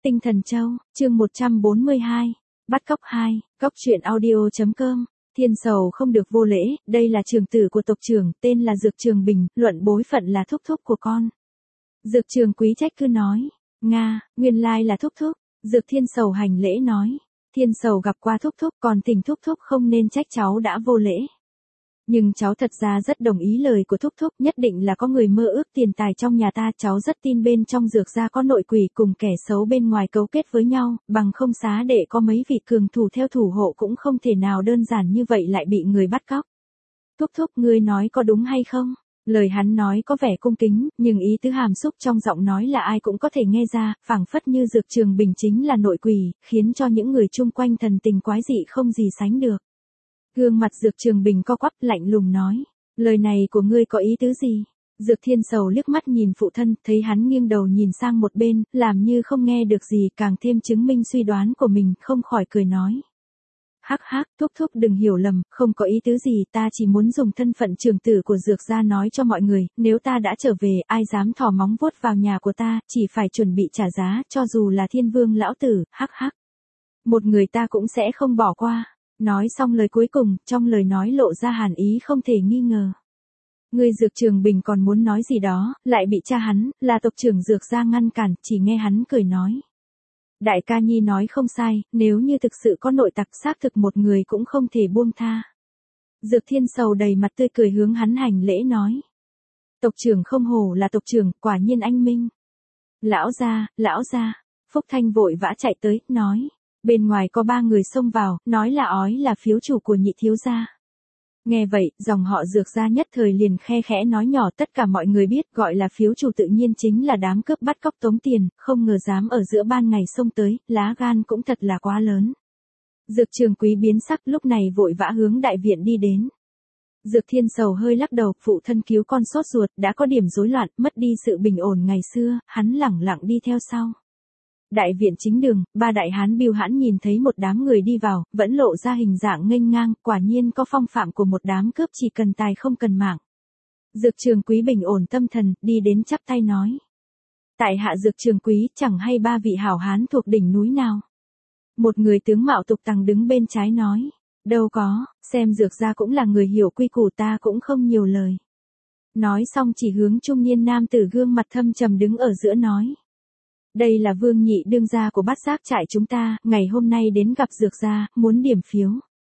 Tinh Thần Châu, chương 142, Bắt cóc 2, cóc truyện audio.com. Thiên Sầu không được vô lễ, đây là trưởng tử của tộc trưởng, tên là Dược Trường Bình, luận bối phận là thúc thúc của con. Dược Trường Quý trách cứ nói, Nga, nguyên lai là thúc thúc. Dược Thiên Sầu hành lễ nói, Thiên Sầu gặp qua thúc thúc, còn thỉnh thúc thúc không nên trách cháu đã vô lễ. Nhưng cháu thật ra rất đồng ý lời của thúc thúc, nhất định là có người mơ ước tiền tài trong nhà ta, cháu rất tin bên trong Dược gia có nội quỷ cùng kẻ xấu bên ngoài cấu kết với nhau, bằng không xá để có mấy vị cường thủ theo thủ hộ cũng không thể nào đơn giản như vậy lại bị người bắt cóc. Thúc thúc, ngươi nói có đúng hay không? Lời hắn nói có vẻ cung kính, nhưng ý tứ hàm xúc trong giọng nói là ai cũng có thể nghe ra, phảng phất như Dược Trường Bình chính là nội quỷ, khiến cho những người chung quanh thần tình quái dị không gì sánh được. Gương mặt Dược Trường Bình co quắp lạnh lùng nói, lời này của ngươi có ý tứ gì? Dược Thiên Sầu liếc mắt nhìn phụ thân, thấy hắn nghiêng đầu nhìn sang một bên, làm như không nghe được gì, càng thêm chứng minh suy đoán của mình, không khỏi cười nói. Hắc hắc, thúc thúc đừng hiểu lầm, không có ý tứ gì, ta chỉ muốn dùng thân phận trưởng tử của Dược gia nói cho mọi người, nếu ta đã trở về, ai dám thò móng vuốt vào nhà của ta, chỉ phải chuẩn bị trả giá, cho dù là Thiên Vương lão tử, hắc hắc. Một người ta cũng sẽ không bỏ qua. Nói xong lời cuối cùng, trong lời nói lộ ra hàn ý không thể nghi ngờ. Người Dược Trường Bình còn muốn nói gì đó, lại bị cha hắn, là tộc trưởng Dược gia ngăn cản, chỉ nghe hắn cười nói. Đại ca nhi nói không sai, nếu như thực sự có nội tặc xác thực một người cũng không thể buông tha. Dược Thiên Sầu đầy mặt tươi cười hướng hắn hành lễ nói. Tộc trưởng không hổ là tộc trưởng, quả nhiên anh minh. Lão gia, Phúc Thanh vội vã chạy tới, nói. Bên ngoài có 3 người xông vào, nói là ói là phiếu chủ của nhị thiếu gia. Nghe vậy, dòng họ Dược gia nhất thời liền khe khẽ nói nhỏ, tất cả mọi người biết gọi là phiếu chủ tự nhiên chính là đám cướp bắt cóc tống tiền, không ngờ dám ở giữa ban ngày xông tới, lá gan cũng thật là quá lớn. Dược Trường Quý biến sắc lúc này vội vã hướng đại viện đi đến. Dược Thiên Sầu hơi lắc đầu, phụ thân cứu con sốt ruột, đã có điểm rối loạn, mất đi sự bình ổn ngày xưa, hắn lẳng lặng đi theo sau. Đại viện chính đường, 3 đại hán bưu hãn nhìn thấy một đám người đi vào, vẫn lộ ra hình dạng nghênh ngang, quả nhiên có phong phạm của một đám cướp chỉ cần tài không cần mạng. Dược Trường Quý bình ổn tâm thần, đi đến chắp tay nói. Tại hạ Dược Trường Quý, chẳng hay 3 vị hảo hán thuộc đỉnh núi nào. Một người tướng mạo tục tằng đứng bên trái nói. Đâu có, xem Dược gia cũng là người hiểu quy củ, ta cũng không nhiều lời. Nói xong chỉ hướng trung niên nam tử gương mặt thâm trầm đứng ở giữa nói. Đây là Vương nhị đương gia của Bát Giác trại chúng ta, ngày hôm nay đến gặp Dược gia, muốn điểm phiếu.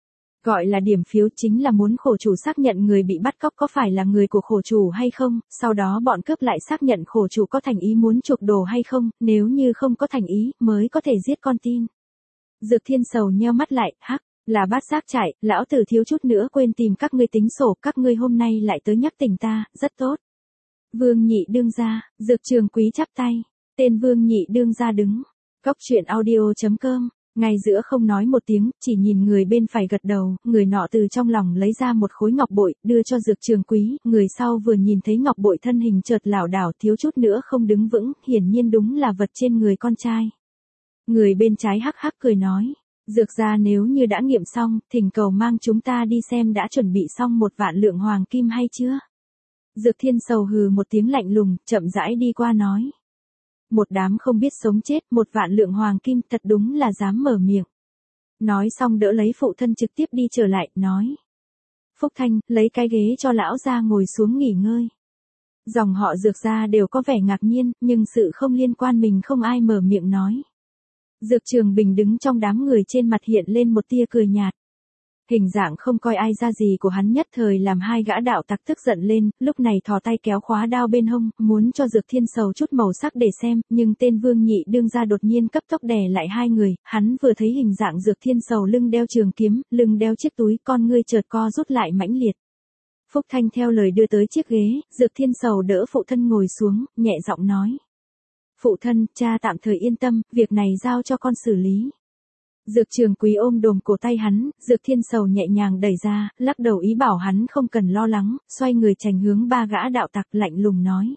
Gọi là điểm phiếu chính là muốn khổ chủ xác nhận người bị bắt cóc có phải là người của khổ chủ hay không, sau đó bọn cướp lại xác nhận khổ chủ có thành ý muốn chuộc đồ hay không, nếu như không có thành ý, mới có thể giết con tin. Dược Thiên Sầu nheo mắt lại, hắc, là Bát Giác trại, lão tử thiếu chút nữa quên tìm các ngươi tính sổ, các ngươi hôm nay lại tới nhắc tỉnh ta, rất tốt. Vương nhị đương gia, Dược Trường Quý chắp tay. Tên Vương nhị đương gia đứng. Cóc truyện audio.com. Ngay giữa không nói một tiếng, chỉ nhìn người bên phải gật đầu, người nọ từ trong lòng lấy ra một khối ngọc bội, đưa cho Dược Trường Quý, người sau vừa nhìn thấy ngọc bội thân hình chợt lảo đảo thiếu chút nữa không đứng vững, hiển nhiên đúng là vật trên người con trai. Người bên trái hắc hắc cười nói, Dược gia nếu như đã nghiệm xong, thỉnh cầu mang chúng ta đi xem đã chuẩn bị xong 1 vạn lượng hoàng kim hay chưa? Dược Thiên Sầu hừ một tiếng lạnh lùng, chậm rãi đi qua nói. Một đám không biết sống chết, 1 vạn lượng hoàng kim, thật đúng là dám mở miệng. Nói xong đỡ lấy phụ thân trực tiếp đi trở lại, nói. Phúc Thanh, lấy cái ghế cho lão gia ngồi xuống nghỉ ngơi. Dòng họ Dược gia đều có vẻ ngạc nhiên, nhưng sự không liên quan mình không ai mở miệng nói. Dược Trường Bình đứng trong đám người trên mặt hiện lên một tia cười nhạt. Hình dạng không coi ai ra gì của hắn nhất thời làm 2 gã đạo tặc tức giận lên, lúc này thò tay kéo khóa đao bên hông, muốn cho Dược Thiên Sầu chút màu sắc để xem, nhưng tên Vương nhị đương gia đột nhiên cấp tốc đè lại 2 người, hắn vừa thấy hình dạng Dược Thiên Sầu lưng đeo trường kiếm, lưng đeo chiếc túi, con ngươi chợt co rút lại mãnh liệt. Phúc Thanh theo lời đưa tới chiếc ghế, Dược Thiên Sầu đỡ phụ thân ngồi xuống, nhẹ giọng nói. Phụ thân, cha tạm thời yên tâm, việc này giao cho con xử lý. Dược Trường Quý ôm đồm cổ tay hắn, Dược Thiên Sầu nhẹ nhàng đẩy ra, lắc đầu ý bảo hắn không cần lo lắng, xoay người chành hướng 3 gã đạo tặc lạnh lùng nói.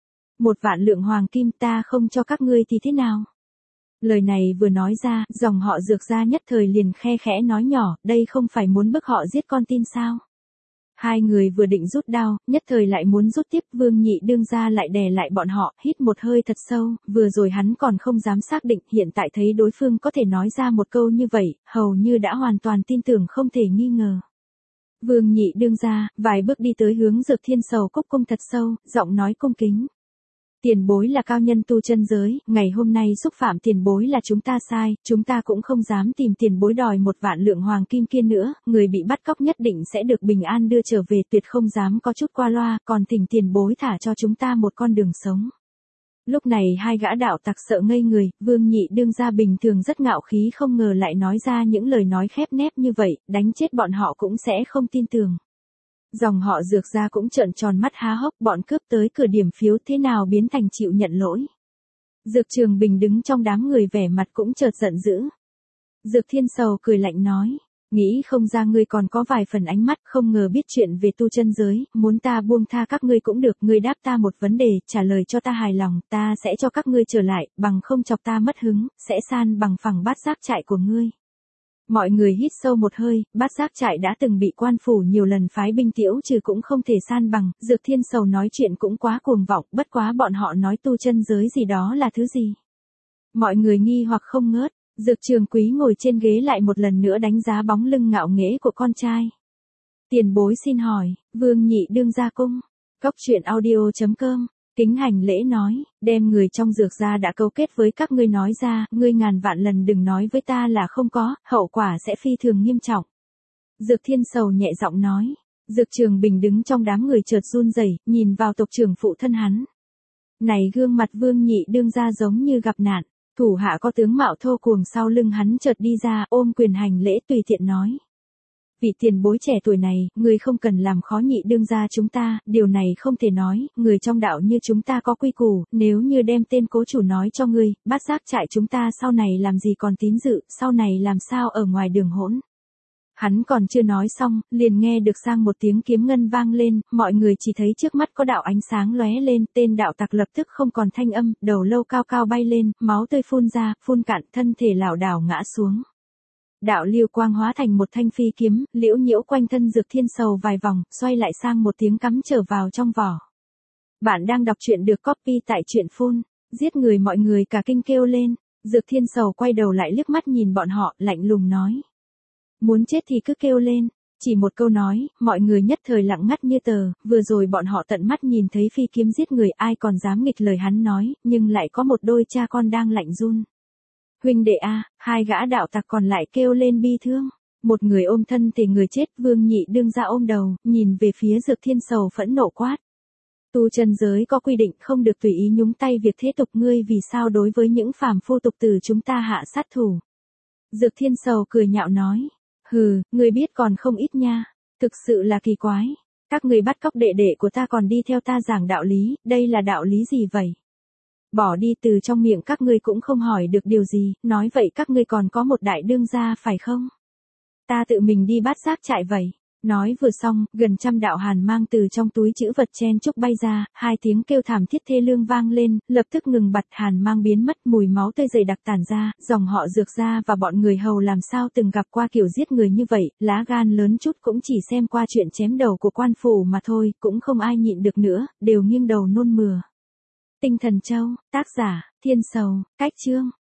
1 vạn lượng hoàng kim ta không cho các ngươi thì thế nào? Lời này vừa nói ra, dòng họ Dược gia nhất thời liền khe khẽ nói nhỏ, đây không phải muốn bức họ giết con tin sao? Hai người vừa định rút đao, nhất thời lại muốn rút tiếp, Vương Nhị đương gia lại đè lại bọn họ, hít một hơi thật sâu, vừa rồi hắn còn không dám xác định, hiện tại thấy đối phương có thể nói ra một câu như vậy, hầu như đã hoàn toàn tin tưởng không thể nghi ngờ. Vương Nhị đương gia, vài bước đi tới hướng Dược Thiên Sầu cúc cung thật sâu, giọng nói cung kính. Tiền bối là cao nhân tu chân giới, ngày hôm nay xúc phạm tiền bối là chúng ta sai, chúng ta cũng không dám tìm tiền bối đòi 1 vạn lượng hoàng kim kia nữa, người bị bắt cóc nhất định sẽ được bình an đưa trở về, tuyệt không dám có chút qua loa, còn thỉnh tiền bối thả cho chúng ta một con đường sống. Lúc này hai gã đạo tặc sợ ngây người, Vương Nhị đương gia bình thường rất ngạo khí không ngờ lại nói ra những lời nói khép nép như vậy, đánh chết bọn họ cũng sẽ không tin tưởng. Dòng họ Dược gia cũng trợn tròn mắt há hốc, bọn cướp tới cửa điểm phiếu thế nào biến thành chịu nhận lỗi. Dược Trường Bình đứng trong đám người vẻ mặt cũng chợt giận dữ. Dược Thiên Sầu cười lạnh nói, nghĩ không ra ngươi còn có vài phần ánh mắt, không ngờ biết chuyện về tu chân giới, muốn ta buông tha các ngươi cũng được, ngươi đáp ta một vấn đề, trả lời cho ta hài lòng, ta sẽ cho các ngươi trở lại, bằng không chọc ta mất hứng, sẽ san bằng phẳng Bát Giác trại của ngươi. Mọi người hít sâu một hơi, Bát Giác trại đã từng bị quan phủ nhiều lần phái binh tiễu trừ cũng không thể san bằng, Dược Thiên Sầu nói chuyện cũng quá cuồng vọng, bất quá bọn họ nói tu chân giới gì đó là thứ gì. Mọi người nghi hoặc không ngớt, Dược Trường Quý ngồi trên ghế lại một lần nữa đánh giá bóng lưng ngạo nghễ của con trai. Tiền bối xin hỏi, Vương Nhị đương gia cung. Cốc truyện audio.com, kính hành lễ nói, đem người trong Dược gia đã câu kết với các ngươi nói ra, ngươi ngàn vạn lần đừng nói với ta là không có, hậu quả sẽ phi thường nghiêm trọng. Dược Thiên Sầu nhẹ giọng nói, Dược Trường Bình đứng trong đám người chợt run rẩy, nhìn vào tộc trưởng phụ thân hắn. Này gương mặt Vương Nhị đương gia giống như gặp nạn. Thủ hạ có tướng mạo thô cuồng sau lưng hắn chợt đi ra, ôm quyền hành lễ tùy tiện nói. Vị tiền bối trẻ tuổi này, người không cần làm khó Nhị đương gia chúng ta, điều này không thể nói, người trong đạo như chúng ta có quy củ, nếu như đem tên cố chủ nói cho ngươi, Bát Giác trại chúng ta sau này làm gì còn tín dự, sau này làm sao ở ngoài đường hỗn. Hắn còn chưa nói xong, liền nghe được sang một tiếng kiếm ngân vang lên, mọi người chỉ thấy trước mắt có đạo ánh sáng lóe lên, tên đạo tặc lập tức không còn thanh âm, đầu lâu cao cao bay lên, máu tươi phun ra, phun cạn, thân thể lảo đảo ngã xuống. Đạo lưu quang hóa thành một thanh phi kiếm, liễu nhiễu quanh thân Dược Thiên Sầu vài vòng, xoay lại sang một tiếng cắm trở vào trong vỏ. Bạn đang đọc truyện được copy tại truyện phun, giết người mọi người cả kinh kêu lên, Dược Thiên Sầu quay đầu lại liếc mắt nhìn bọn họ, lạnh lùng nói. Muốn chết thì cứ kêu lên, chỉ một câu nói, mọi người nhất thời lặng ngắt như tờ, vừa rồi bọn họ tận mắt nhìn thấy phi kiếm giết người ai còn dám nghịch lời hắn nói, nhưng lại có một đôi cha con đang lạnh run. Huynh đệ a, hai gã đạo tặc còn lại kêu lên bi thương, một người ôm thân thể người chết, Vương Nhị đương ra ôm đầu, nhìn về phía Dược Thiên Sầu phẫn nộ quát. Tu chân giới có quy định không được tùy ý nhúng tay việc thế tục, ngươi vì sao đối với những phàm phu tục tử chúng ta hạ sát thủ. Dược Thiên Sầu cười nhạo nói. Hừ, người biết còn không ít nha, thực sự là kỳ quái. Các người bắt cóc đệ đệ của ta còn đi theo ta giảng đạo lý, đây là đạo lý gì vậy? Bỏ đi, từ trong miệng các ngươi cũng không hỏi được điều gì, nói vậy các ngươi còn có một đại đương gia phải không? Ta tự mình đi Bát Giác trại vậy. Nói vừa xong, gần trăm đạo hàn mang từ trong túi trữ vật chen chúc bay ra, hai tiếng kêu thảm thiết thê lương vang lên, lập tức ngừng bặt, hàn mang biến mất, mùi máu tươi dày đặc tản ra, dòng họ Dược gia và bọn người hầu làm sao từng gặp qua kiểu giết người như vậy, lá gan lớn chút cũng chỉ xem qua chuyện chém đầu của quan phủ mà thôi, cũng không ai nhịn được nữa, đều nghiêng đầu nôn mửa. Tinh Thần Châu, tác giả, Thiên Sầu, cách chương.